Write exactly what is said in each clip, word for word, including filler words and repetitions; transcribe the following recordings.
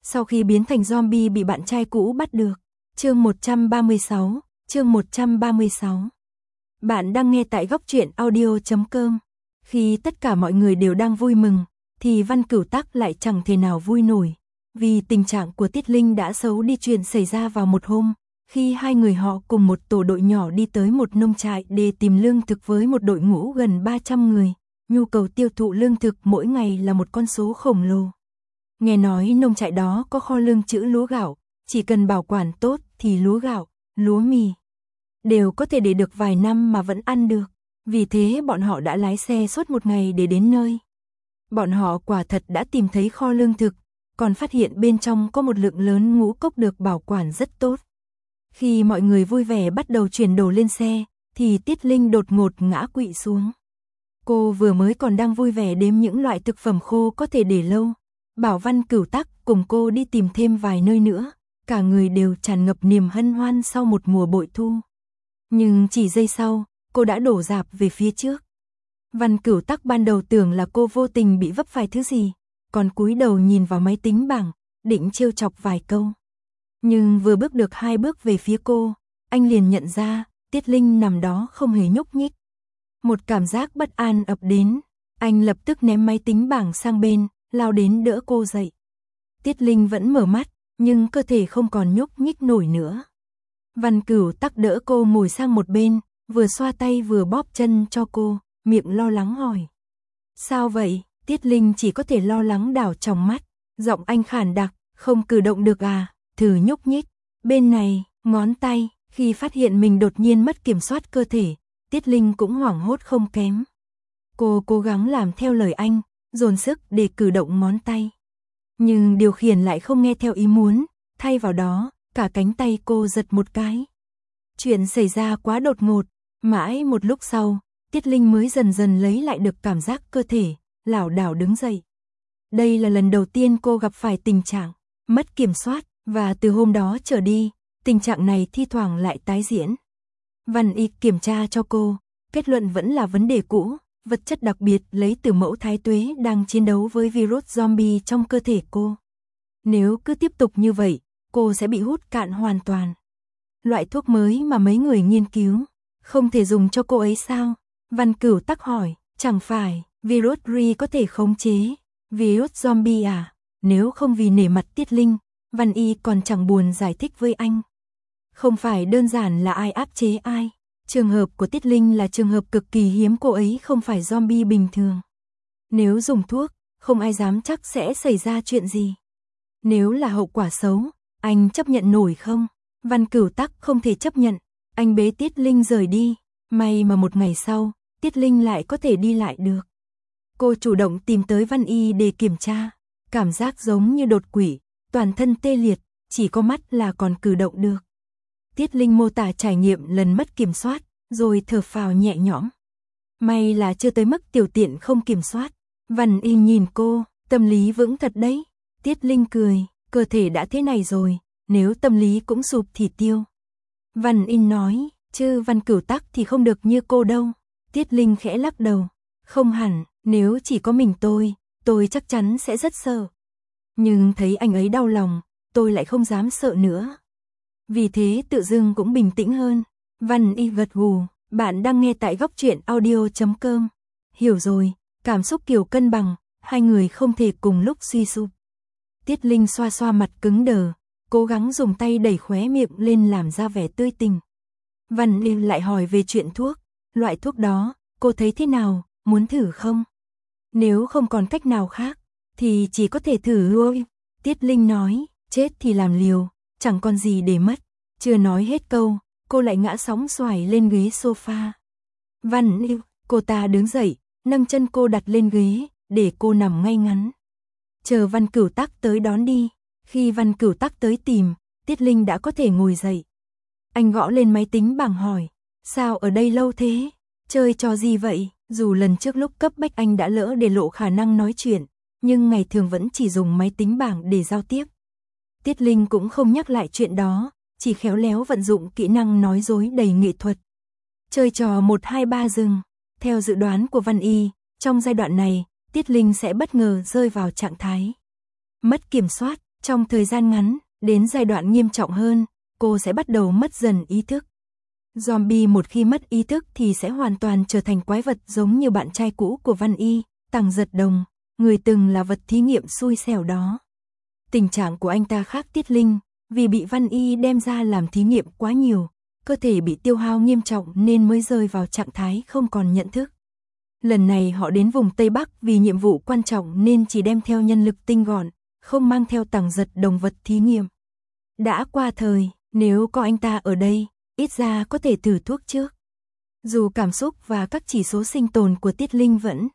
sau khi biến thành zombie bị bạn trai cũ bắt được. Chương một trăm ba mươi sáu, chương một trăm ba mươi sáu. Bạn đang nghe tại góc truyện audio chấm com. Khi tất cả mọi người đều đang vui mừng, thì Văn Cửu Tắc lại chẳng thể nào vui nổi. Vì tình trạng của Tiết Linh đã xấu đi. Chuyện xảy ra vào một hôm, khi hai người họ cùng một tổ đội nhỏ đi tới một nông trại để tìm lương thực với một đội ngũ gần ba trăm người. Nhu cầu tiêu thụ lương thực mỗi ngày là một con số khổng lồ. Nghe nói nông trại đó có kho lương trữ lúa gạo, chỉ cần bảo quản tốt thì lúa gạo, lúa mì đều có thể để được vài năm mà vẫn ăn được. Vì thế bọn họ đã lái xe suốt một ngày để đến nơi. Bọn họ quả thật đã tìm thấy kho lương thực, còn phát hiện bên trong có một lượng lớn ngũ cốc được bảo quản rất tốt. Khi mọi người vui vẻ bắt đầu chuyển đồ lên xe, thì Tiết Linh đột ngột ngã quỵ xuống. Cô vừa mới còn đang vui vẻ đếm những loại thực phẩm khô có thể để lâu, bảo Văn Cửu Tắc cùng cô đi tìm thêm vài nơi nữa, cả người đều tràn ngập niềm hân hoan sau một mùa bội thu. Nhưng chỉ giây sau, cô đã đổ dạp về phía trước. Văn Cửu Tắc ban đầu tưởng là cô vô tình bị vấp phải thứ gì, còn cúi đầu nhìn vào máy tính bảng, định trêu chọc vài câu. Nhưng vừa bước được hai bước về phía cô, anh liền nhận ra, Tiết Linh nằm đó không hề nhúc nhích. Một cảm giác bất an ập đến, anh lập tức ném máy tính bảng sang bên, lao đến đỡ cô dậy. Tiết Linh vẫn mở mắt, nhưng cơ thể không còn nhúc nhích nổi nữa. Văn Cửu Tắc đỡ cô ngồi sang một bên, vừa xoa tay vừa bóp chân cho cô, miệng lo lắng hỏi. Sao vậy? Tiết Linh chỉ có thể lo lắng đảo tròng mắt, giọng anh khàn đặc, không cử động được à, thử nhúc nhích. Bên này, ngón tay, khi phát hiện mình đột nhiên mất kiểm soát cơ thể, Tiết Linh cũng hoảng hốt không kém. Cô cố gắng làm theo lời anh, dồn sức để cử động ngón tay. Nhưng điều khiển lại không nghe theo ý muốn, thay vào đó, cả cánh tay cô giật một cái. Chuyện xảy ra quá đột ngột, mãi một lúc sau, Tiết Linh mới dần dần lấy lại được cảm giác cơ thể, lảo đảo đứng dậy. Đây là lần đầu tiên cô gặp phải tình trạng mất kiểm soát, và từ hôm đó trở đi, tình trạng này thi thoảng lại tái diễn. Văn Y kiểm tra cho cô, kết luận vẫn là vấn đề cũ, vật chất đặc biệt lấy từ mẫu thái tuế đang chiến đấu với virus zombie trong cơ thể cô. Nếu cứ tiếp tục như vậy, cô sẽ bị hút cạn hoàn toàn. Loại thuốc mới mà mấy người nghiên cứu, không thể dùng cho cô ấy sao? Văn Cửu Tắc hỏi, chẳng phải virus ri có thể khống chế virus zombie à? Nếu không vì nể mặt Tiết Linh, Văn Y còn chẳng buồn giải thích với anh. Không phải đơn giản là ai áp chế ai. Trường hợp của Tiết Linh là trường hợp cực kỳ hiếm, cô ấy không phải zombie bình thường. Nếu dùng thuốc, không ai dám chắc sẽ xảy ra chuyện gì. Nếu là hậu quả xấu, anh chấp nhận nổi không? Văn Cửu Tắc không thể chấp nhận, anh bế Tiết Linh rời đi. May mà một ngày sau, Tiết Linh lại có thể đi lại được. Cô chủ động tìm tới Văn Y để kiểm tra, cảm giác giống như đột quỵ, toàn thân tê liệt, chỉ có mắt là còn cử động được. Tiết Linh mô tả trải nghiệm lần mất kiểm soát, rồi thở phào nhẹ nhõm. May là chưa tới mức tiểu tiện không kiểm soát. Văn Y nhìn cô, tâm lý vững thật đấy. Tiết Linh cười, cơ thể đã thế này rồi, nếu tâm lý cũng sụp thì tiêu. Văn Y nói, chứ Văn Cửu Tắc thì không được như cô đâu. Tiết Linh khẽ lắc đầu, không hẳn, nếu chỉ có mình tôi, tôi chắc chắn sẽ rất sợ. Nhưng thấy anh ấy đau lòng, tôi lại không dám sợ nữa. Vì thế tự dưng cũng bình tĩnh hơn. Văn Y gật gù, bạn đang nghe tại góc truyện audio chấm com. Hiểu rồi, cảm xúc kiểu cân bằng, hai người không thể cùng lúc suy sụp. Tiết Linh xoa xoa mặt cứng đờ, cố gắng dùng tay đẩy khóe miệng lên làm ra vẻ tươi tỉnh. Văn Y lại hỏi về chuyện thuốc, loại thuốc đó, cô thấy thế nào, muốn thử không? Nếu không còn cách nào khác, thì chỉ có thể thử thôi. Tiết Linh nói, chết thì làm liều, chẳng còn gì để mất. Chưa nói hết câu, cô lại ngã sóng xoài lên ghế sofa. Văn Y, cô ta đứng dậy, nâng chân cô đặt lên ghế, để cô nằm ngay ngắn. Chờ Văn Cửu Tắc tới đón đi. Khi Văn Cửu Tắc tới tìm, Tiết Linh đã có thể ngồi dậy. Anh gõ lên máy tính bảng hỏi, sao ở đây lâu thế? Chơi trò gì vậy? Dù lần trước lúc cấp bách anh đã lỡ để lộ khả năng nói chuyện, nhưng ngày thường vẫn chỉ dùng máy tính bảng để giao tiếp. Tiết Linh cũng không nhắc lại chuyện đó, chỉ khéo léo vận dụng kỹ năng nói dối đầy nghệ thuật. Chơi trò một hai ba dừng. Theo dự đoán của Văn Y, trong giai đoạn này, Tiết Linh sẽ bất ngờ rơi vào trạng thái mất kiểm soát, Trong thời gian ngắn, đến giai đoạn nghiêm trọng hơn, cô sẽ bắt đầu mất dần ý thức. Zombie một khi mất ý thức thì sẽ hoàn toàn trở thành quái vật giống như bạn trai cũ của Văn Y, Tằng Giật Đồng, người từng là vật thí nghiệm xui xẻo đó. Tình trạng của anh ta khác Tiết Linh, vì bị Văn Y đem ra làm thí nghiệm quá nhiều, cơ thể bị tiêu hao nghiêm trọng nên mới rơi vào trạng thái không còn nhận thức. Lần này họ đến vùng Tây Bắc vì nhiệm vụ quan trọng nên chỉ đem theo nhân lực tinh gọn, không mang theo Tằng Giật Đồng vật thí nghiệm. Đã qua thời, nếu có anh ta ở đây, ít ra có thể thử thuốc trước. Dù cảm xúc và các chỉ số sinh tồn của Tiết Linh vẫn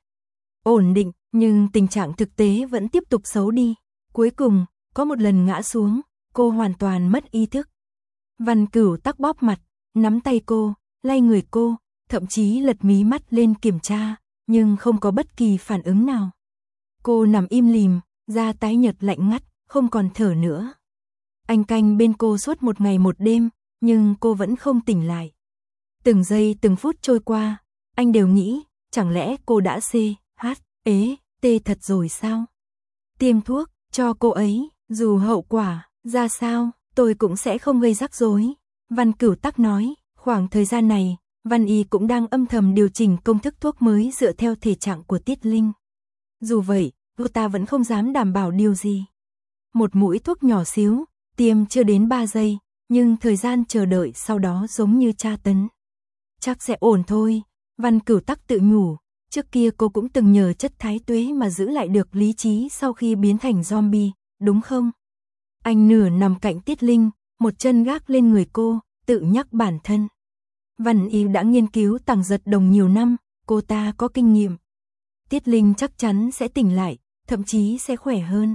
ổn định, nhưng tình trạng thực tế vẫn tiếp tục xấu đi. Cuối cùng, có một lần ngã xuống, cô hoàn toàn mất ý thức. Văn Cửu tắc bóp mặt, nắm tay cô, lay người cô, thậm chí lật mí mắt lên kiểm tra, nhưng không có bất kỳ phản ứng nào. Cô nằm im lìm, da tái nhợt lạnh ngắt, không còn thở nữa. Anh canh bên cô suốt một ngày một đêm, nhưng cô vẫn không tỉnh lại. Từng giây từng phút trôi qua, anh đều nghĩ, chẳng lẽ cô đã C, H, ế, T thật rồi sao? Tiêm thuốc cho cô ấy, dù hậu quả ra sao, tôi cũng sẽ không gây rắc rối. Văn Cửu tắc nói, khoảng thời gian này, Văn Y cũng đang âm thầm điều chỉnh công thức thuốc mới dựa theo thể trạng của Tiết Linh. Dù vậy, cô ta vẫn không dám đảm bảo điều gì. Một mũi thuốc nhỏ xíu, tiêm chưa đến ba giây, nhưng thời gian chờ đợi sau đó giống như tra tấn. Chắc sẽ ổn thôi, Văn Cửu tắc tự nhủ, trước kia cô cũng từng nhờ chất thái tuế mà giữ lại được lý trí sau khi biến thành zombie, đúng không? Anh nửa nằm cạnh Tiết Linh, một chân gác lên người cô, tự nhắc bản thân. Văn Y đã nghiên cứu Tằng Giật Đồng nhiều năm, cô ta có kinh nghiệm. Tiết Linh chắc chắn sẽ tỉnh lại, thậm chí sẽ khỏe hơn.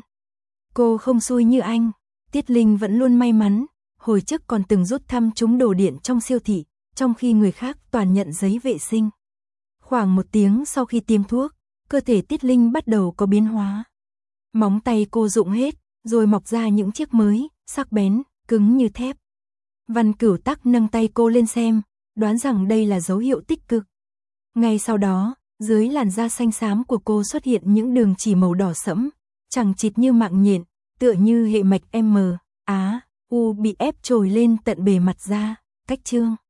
Cô không xui như anh, Tiết Linh vẫn luôn may mắn, hồi trước còn từng rút thăm trúng đồ điện trong siêu thị, trong khi người khác toàn nhận giấy vệ sinh. Khoảng một tiếng sau khi tiêm thuốc, cơ thể Tiết Linh bắt đầu có biến hóa. Móng tay cô rụng hết, rồi mọc ra những chiếc mới, sắc bén, cứng như thép. Văn Cửu tắc nâng tay cô lên xem, đoán rằng đây là dấu hiệu tích cực. Ngay sau đó, dưới làn da xanh xám của cô xuất hiện những đường chỉ màu đỏ sẫm, chằng chịt như mạng nhện, tựa như hệ mạch M, Á, U bị ép trồi lên tận bề mặt da. Cách chương